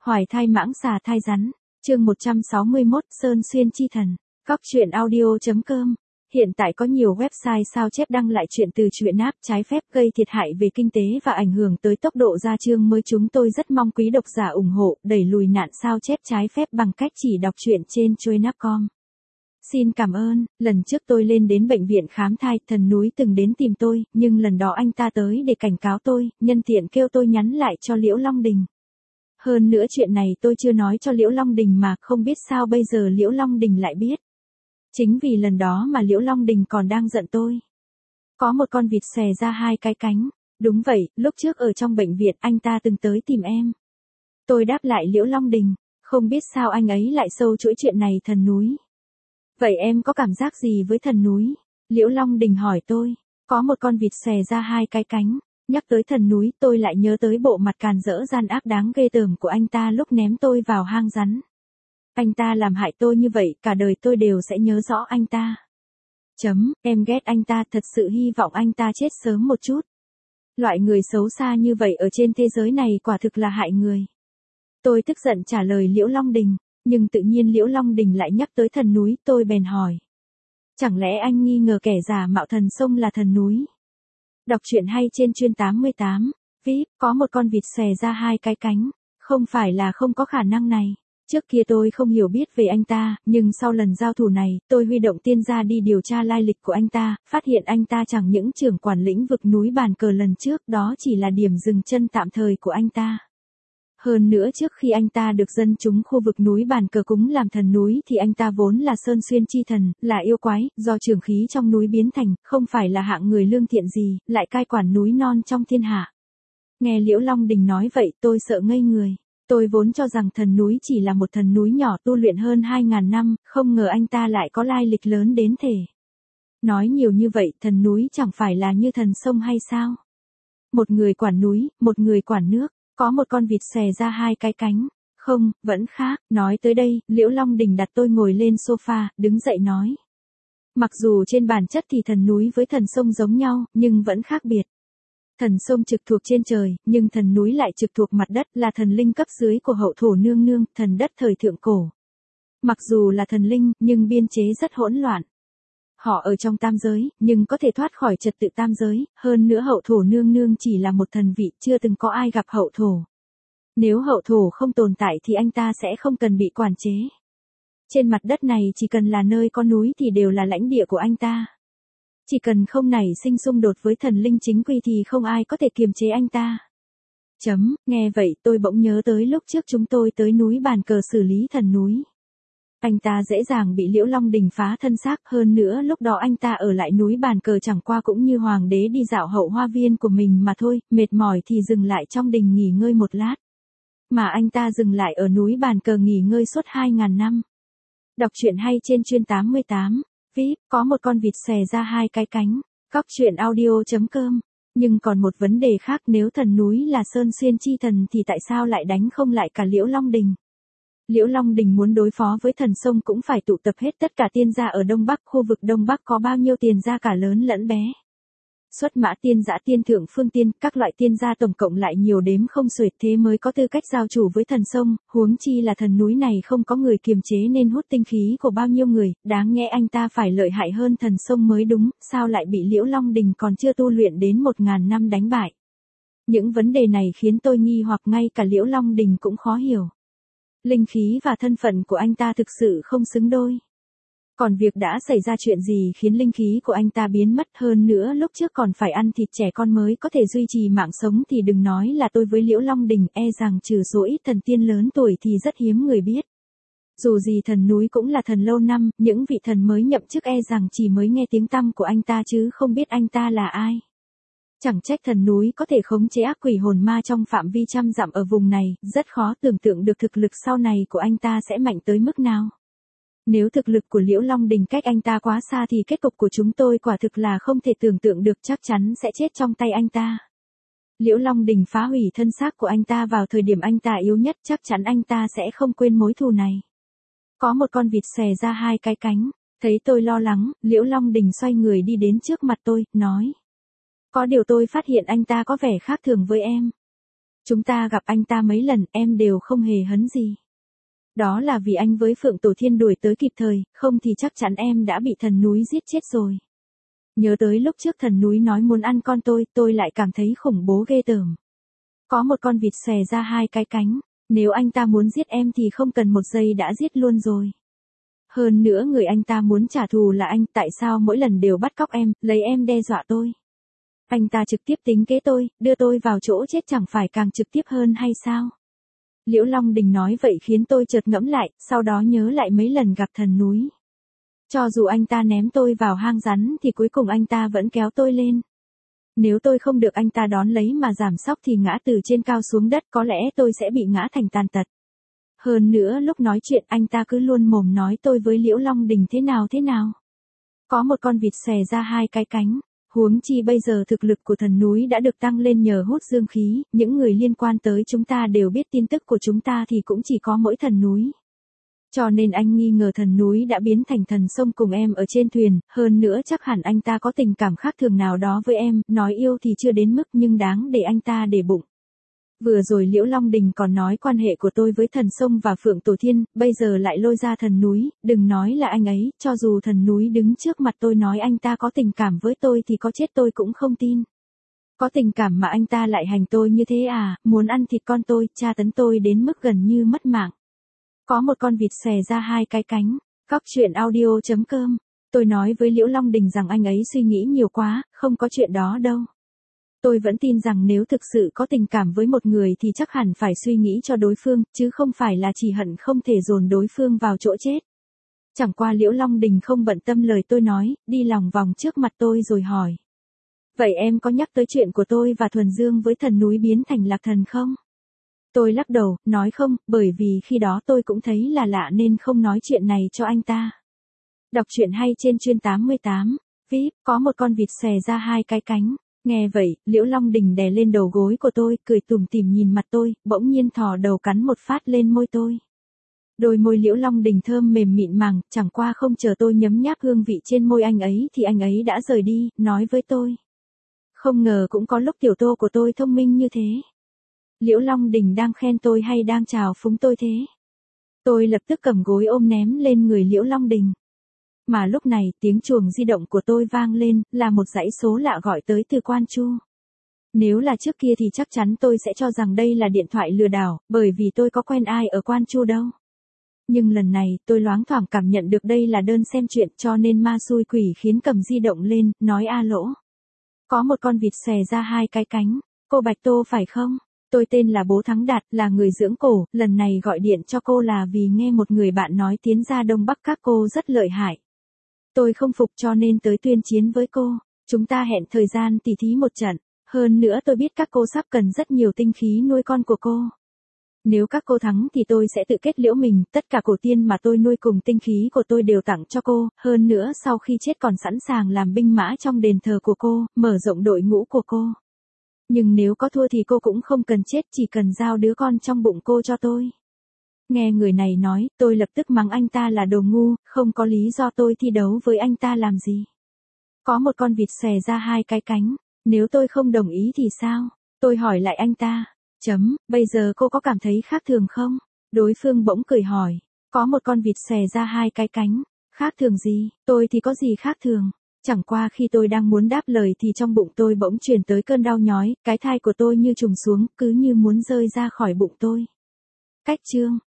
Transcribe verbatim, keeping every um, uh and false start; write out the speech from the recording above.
Hoài thai mãng xà thai rắn, chương một trăm sáu mươi mốt Sơn Xuyên chi thần, Góc truyện audio.com. Hiện tại có nhiều website sao chép đăng lại chuyện từ truyện app trái phép gây thiệt hại về kinh tế và ảnh hưởng tới tốc độ ra chương mới. Chúng tôi rất mong quý độc giả ủng hộ đẩy lùi nạn sao chép trái phép bằng cách chỉ đọc truyện trên truyện app chấm com. Xin cảm ơn. Lần trước tôi lên đến bệnh viện khám thai, thần núi từng đến tìm tôi, nhưng lần đó anh ta tới để cảnh cáo tôi, nhân tiện kêu tôi nhắn lại cho Liễu Long Đình. Hơn nữa chuyện này tôi chưa nói cho Liễu Long Đình mà, không biết sao bây giờ Liễu Long Đình lại biết. Chính vì lần đó mà Liễu Long Đình còn đang giận tôi. Có một con vịt xòe ra hai cái cánh. Đúng vậy, lúc trước ở trong bệnh viện anh ta từng tới tìm em. Tôi đáp lại Liễu Long Đình, không biết sao anh ấy lại sâu chuỗi chuyện này thần núi. Vậy em có cảm giác gì với thần núi? Liễu Long Đình hỏi tôi. Có một con vịt xòe ra hai cái cánh. Nhắc tới thần núi tôi lại nhớ tới bộ mặt càn rỡ gian ác đáng ghê tởm của anh ta lúc ném tôi vào hang rắn. Anh ta làm hại tôi như vậy, cả đời tôi đều sẽ nhớ rõ anh ta. Chấm, em ghét anh ta, thật sự hy vọng anh ta chết sớm một chút. Loại người xấu xa như vậy ở trên thế giới này quả thực là hại người. Tôi tức giận trả lời Liễu Long Đình, nhưng tự nhiên Liễu Long Đình lại nhắc tới thần núi, tôi bèn hỏi. Chẳng lẽ anh nghi ngờ kẻ giả mạo thần sông là thần núi? Đọc truyện hay trên chuyên tám mươi tám, vê i pê, có một con vịt xòe ra hai cái cánh, không phải là không có khả năng này. Trước kia tôi không hiểu biết về anh ta, nhưng sau lần giao thủ này, tôi huy động tiên gia đi điều tra lai lịch của anh ta, phát hiện anh ta chẳng những trưởng quản lĩnh vực núi Bàn Cờ lần trước, đó chỉ là điểm dừng chân tạm thời của anh ta. Hơn nữa trước khi anh ta được dân chúng khu vực núi Bàn Cờ cúng làm thần núi thì anh ta vốn là Sơn Xuyên chi thần, là yêu quái, do trường khí trong núi biến thành, không phải là hạng người lương thiện gì, lại cai quản núi non trong thiên hạ. Nghe Liễu Long Đình nói vậy tôi sợ ngây người. Tôi vốn cho rằng thần núi chỉ là một thần núi nhỏ tu luyện hơn hai ngàn năm, không ngờ anh ta lại có lai lịch lớn đến thể. Nói nhiều như vậy, thần núi chẳng phải là như thần sông hay sao? Một người quản núi, một người quản nước, có một con vịt xòe ra hai cái cánh. Không, vẫn khác. Nói tới đây, Liễu Long Đình đặt tôi ngồi lên sofa, đứng dậy nói. Mặc dù trên bản chất thì thần núi với thần sông giống nhau, nhưng vẫn khác biệt. Thần sông trực thuộc trên trời, nhưng thần núi lại trực thuộc mặt đất, là thần linh cấp dưới của Hậu Thổ Nương Nương, thần đất thời thượng cổ. Mặc dù là thần linh, nhưng biên chế rất hỗn loạn. Họ ở trong tam giới, nhưng có thể thoát khỏi trật tự tam giới, hơn nữa Hậu Thổ Nương Nương chỉ là một thần vị, chưa từng có ai gặp Hậu Thổ. Nếu Hậu Thổ không tồn tại thì anh ta sẽ không cần bị quản chế. Trên mặt đất này chỉ cần là nơi có núi thì đều là lãnh địa của anh ta. Chỉ cần không nảy sinh xung đột với thần linh chính quy thì không ai có thể kiềm chế anh ta. Chấm, nghe vậy tôi bỗng nhớ tới lúc trước chúng tôi tới núi Bàn Cờ xử lý thần núi. Anh ta dễ dàng bị Liễu Long Đình phá thân xác, hơn nữa lúc đó anh ta ở lại núi Bàn Cờ chẳng qua cũng như hoàng đế đi dạo hậu hoa viên của mình mà thôi, mệt mỏi thì dừng lại trong đình nghỉ ngơi một lát. Mà anh ta dừng lại ở núi Bàn Cờ nghỉ ngơi suốt hai ngàn năm. Đọc truyện hay trên chuyên tám mươi tám. vê i pê, có một con vịt xòe ra hai cái cánh, Góc truyện audio.com. Nhưng còn một vấn đề khác, nếu thần núi là Sơn Xuyên chi thần thì tại sao lại đánh không lại cả Liễu Long Đình? Liễu Long Đình muốn đối phó với thần sông cũng phải tụ tập hết tất cả tiên gia ở Đông Bắc, khu vực Đông Bắc có bao nhiêu tiền gia cả lớn lẫn bé. Xuất mã tiên dã tiên thượng phương tiên, các loại tiên gia tổng cộng lại nhiều đếm không xuể, thế mới có tư cách giao chủ với thần sông, huống chi là thần núi này không có người kiềm chế nên hút tinh khí của bao nhiêu người, đáng nhẽ anh ta phải lợi hại hơn thần sông mới đúng, sao lại bị Liễu Long Đình còn chưa tu luyện đến một ngàn năm đánh bại. Những vấn đề này khiến tôi nghi hoặc, ngay cả Liễu Long Đình cũng khó hiểu. Linh khí và thân phận của anh ta thực sự không xứng đôi. Còn việc đã xảy ra chuyện gì khiến linh khí của anh ta biến mất, hơn nữa lúc trước còn phải ăn thịt trẻ con mới có thể duy trì mạng sống thì đừng nói là tôi với Liễu Long Đình, e rằng trừ số ít thần tiên lớn tuổi thì rất hiếm người biết. Dù gì thần núi cũng là thần lâu năm, những vị thần mới nhậm chức e rằng chỉ mới nghe tiếng tăm của anh ta chứ không biết anh ta là ai. Chẳng trách thần núi có thể khống chế ác quỷ hồn ma trong phạm vi trăm dặm ở vùng này, rất khó tưởng tượng được thực lực sau này của anh ta sẽ mạnh tới mức nào. Nếu thực lực của Liễu Long Đình cách anh ta quá xa thì kết cục của chúng tôi quả thực là không thể tưởng tượng được, chắc chắn sẽ chết trong tay anh ta. Liễu Long Đình phá hủy thân xác của anh ta vào thời điểm anh ta yếu nhất, chắc chắn anh ta sẽ không quên mối thù này. Có một con vịt xòe ra hai cái cánh, thấy tôi lo lắng, Liễu Long Đình xoay người đi đến trước mặt tôi, nói. Có điều tôi phát hiện anh ta có vẻ khác thường với em. Chúng ta gặp anh ta mấy lần, em đều không hề hấn gì. Đó là vì anh với Phượng Tổ Thiên đuổi tới kịp thời, không thì chắc chắn em đã bị thần núi giết chết rồi. Nhớ tới lúc trước thần núi nói muốn ăn con tôi, tôi lại cảm thấy khủng bố ghê tởm. Có một con vịt xòe ra hai cái cánh, nếu anh ta muốn giết em thì không cần một giây đã giết luôn rồi. Hơn nữa người anh ta muốn trả thù là anh, tại sao mỗi lần đều bắt cóc em, lấy em đe dọa tôi. Anh ta trực tiếp tính kế tôi, đưa tôi vào chỗ chết chẳng phải càng trực tiếp hơn hay sao? Liễu Long Đình nói vậy khiến tôi chợt ngẫm lại, sau đó nhớ lại mấy lần gặp thần núi. Cho dù anh ta ném tôi vào hang rắn thì cuối cùng anh ta vẫn kéo tôi lên. Nếu tôi không được anh ta đón lấy mà giảm sóc thì ngã từ trên cao xuống đất, có lẽ tôi sẽ bị ngã thành tàn tật. Hơn nữa lúc nói chuyện anh ta cứ luôn mồm nói tôi với Liễu Long Đình thế nào thế nào. Có một con vịt xòe ra hai cái cánh. Huống chi bây giờ thực lực của thần núi đã được tăng lên nhờ hút dương khí, những người liên quan tới chúng ta đều biết tin tức của chúng ta thì cũng chỉ có mỗi thần núi. Cho nên anh nghi ngờ thần núi đã biến thành thần sông cùng em ở trên thuyền, hơn nữa chắc hẳn anh ta có tình cảm khác thường nào đó với em, nói yêu thì chưa đến mức nhưng đáng để anh ta để bụng. Vừa rồi Liễu Long Đình còn nói quan hệ của tôi với thần sông và Phượng Tổ Thiên, bây giờ lại lôi ra thần núi, đừng nói là anh ấy, cho dù thần núi đứng trước mặt tôi nói anh ta có tình cảm với tôi thì có chết tôi cũng không tin. Có tình cảm mà anh ta lại hành tôi như thế à, muốn ăn thịt con tôi, tra tấn tôi đến mức gần như mất mạng. Có một con vịt xòe ra hai cái cánh, Cóc Truyện Audio chấm com. Tôi nói với Liễu Long Đình rằng anh ấy suy nghĩ nhiều quá, không có chuyện đó đâu. Tôi vẫn tin rằng nếu thực sự có tình cảm với một người thì chắc hẳn phải suy nghĩ cho đối phương, chứ không phải là chỉ hận không thể dồn đối phương vào chỗ chết. Chẳng qua Liễu Long Đình không bận tâm lời tôi nói, đi lòng vòng trước mặt tôi rồi hỏi. Vậy em có nhắc tới chuyện của tôi và Thuần Dương với thần núi biến thành lạc thần không? Tôi lắc đầu, nói không, bởi vì khi đó tôi cũng thấy là lạ nên không nói chuyện này cho anh ta. Đọc truyện hay trên chuyên tám mươi tám, vê i pê, có một con vịt xòe ra hai cái cánh. Nghe vậy, Liễu Long Đình đè lên đầu gối của tôi, cười tủm tỉm nhìn mặt tôi, bỗng nhiên thò đầu cắn một phát lên môi tôi. Đôi môi Liễu Long Đình thơm mềm mịn màng, chẳng qua không chờ tôi nhấm nháp hương vị trên môi anh ấy thì anh ấy đã rời đi, nói với tôi. Không ngờ cũng có lúc tiểu Tô của tôi thông minh như thế. Liễu Long Đình đang khen tôi hay đang chào phúng tôi thế? Tôi lập tức cầm gối ôm ném lên người Liễu Long Đình. Mà lúc này tiếng chuông di động của tôi vang lên, là một dãy số lạ gọi tới từ Quan Chu. Nếu là trước kia thì chắc chắn tôi sẽ cho rằng đây là điện thoại lừa đảo, bởi vì tôi có quen ai ở Quan Chu đâu. Nhưng lần này, tôi loáng thoảng cảm nhận được đây là đơn xem chuyện cho nên ma xui quỷ khiến cầm di động lên, nói a lỗ. Có một con vịt xòe ra hai cái cánh, cô Bạch Tô phải không? Tôi tên là Bố Thắng Đạt, là người dưỡng cổ, lần này gọi điện cho cô là vì nghe một người bạn nói tiến ra Đông Bắc các cô rất lợi hại. Tôi không phục cho nên tới tuyên chiến với cô, chúng ta hẹn thời gian tỉ thí một trận, hơn nữa tôi biết các cô sắp cần rất nhiều tinh khí nuôi con của cô. Nếu các cô thắng thì tôi sẽ tự kết liễu mình, tất cả cổ tiên mà tôi nuôi cùng tinh khí của tôi đều tặng cho cô, hơn nữa sau khi chết còn sẵn sàng làm binh mã trong đền thờ của cô, mở rộng đội ngũ của cô. Nhưng nếu có thua thì cô cũng không cần chết, chỉ cần giao đứa con trong bụng cô cho tôi. Nghe người này nói, tôi lập tức mắng anh ta là đồ ngu, không có lý do tôi thi đấu với anh ta làm gì. Có một con vịt xòe ra hai cái cánh, nếu tôi không đồng ý thì sao? Tôi hỏi lại anh ta, chấm, bây giờ cô có cảm thấy khác thường không? Đối phương bỗng cười hỏi, có một con vịt xòe ra hai cái cánh, khác thường gì? Tôi thì có gì khác thường? Chẳng qua khi tôi đang muốn đáp lời thì trong bụng tôi bỗng truyền tới cơn đau nhói, cái thai của tôi như trùng xuống, cứ như muốn rơi ra khỏi bụng tôi. Cách chương